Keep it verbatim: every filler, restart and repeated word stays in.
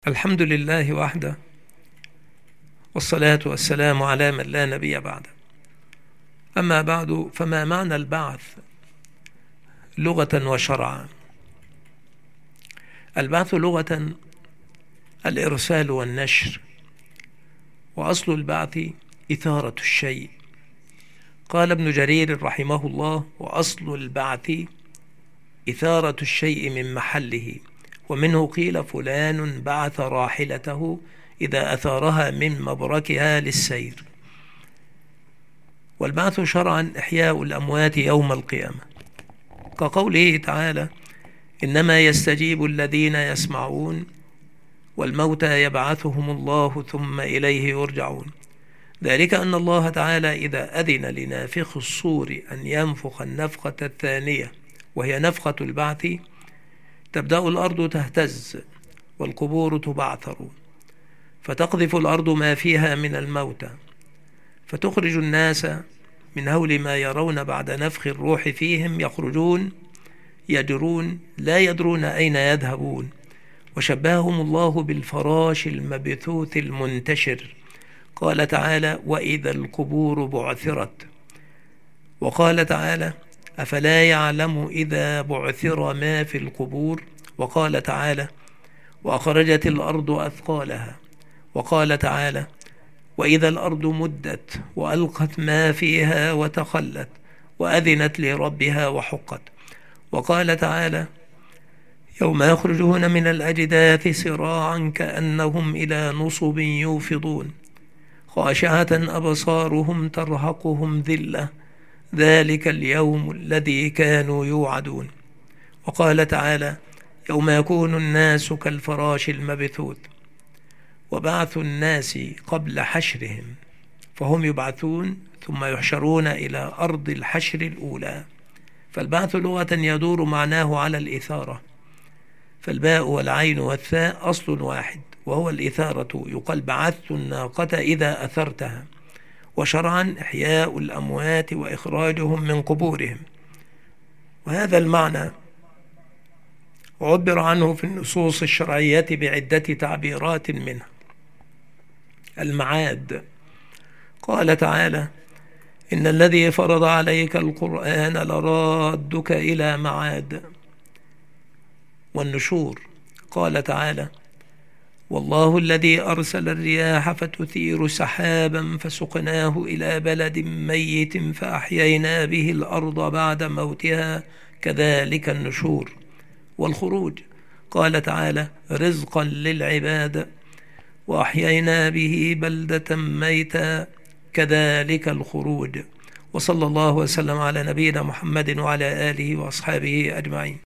الحمد لله وحده، والصلاة والسلام على من لا نبي بعده. أما بعد، فما معنى البعث لغة وشرعا؟ البعث لغة الإرسال والنشر، وأصل البعث إثارة الشيء. قال ابن جرير رحمه الله: وأصل البعث إثارة الشيء من محله، ومنه قيل فلان بعث راحلته إذا أثارها من مبركها للسير. والبعث شرعا إحياء الأموات يوم القيامة، كقوله تعالى: إنما يستجيب الذين يسمعون والموتى يبعثهم الله ثم إليه يرجعون. ذلك أن الله تعالى إذا أذن لنافخ الصور أن ينفخ النفخة الثانية وهي نفخة البعث، تبدأ الأرض تهتز والقبور تبعثر، فتقذف الأرض ما فيها من الموتى، فتخرج الناس من هول ما يرون بعد نفخ الروح فيهم، يخرجون يجرون لا يدرون أين يذهبون. وشبههم الله بالفراش المبثوث المنتشر، قال تعالى: وإذا القبور بعثرت. وقال تعالى: أفلا يعلم إذا بعثر ما في القبور. وقال تعالى: وأخرجت الأرض أثقالها. وقال تعالى: وإذا الأرض مدت وألقت ما فيها وتخلت وأذنت لربها وحقت. وقال تعالى: يوم يخرجون من الأجداث سراعا كأنهم إلى نصب يوفضون، خاشعة أبصارهم ترهقهم ذلة، ذلك اليوم الذي كانوا يوعدون. وقال تعالى: يوم يكون الناس كالفراش المبثوث. وبعث الناس قبل حشرهم، فهم يبعثون ثم يحشرون إلى أرض الحشر الأولى. فالبعث لغة يدور معناه على الإثارة، فالباء والعين والثاء أصل واحد وهو الإثارة، يقال بعثت الناقة إذا أثرتها. وشرعا إحياء الأموات وإخراجهم من قبورهم. وهذا المعنى عبر عنه في النصوص الشرعية بعدة تعبيرات، منها المعاد. قال تعالى: إن الذي فرض عليك القرآن لرادك إلى معاد. والنشور، قال تعالى: والله الذي أرسل الرياح فتثير سحابا فسقناه إلى بلد ميت فأحيينا به الأرض بعد موتها كذلك النشور. والخروج، قال تعالى: رزقا للعباد وأحيينا به بلدة ميتا كذلك الخروج. وصلى الله وسلم على نبينا محمد وعلى آله وأصحابه أجمعين.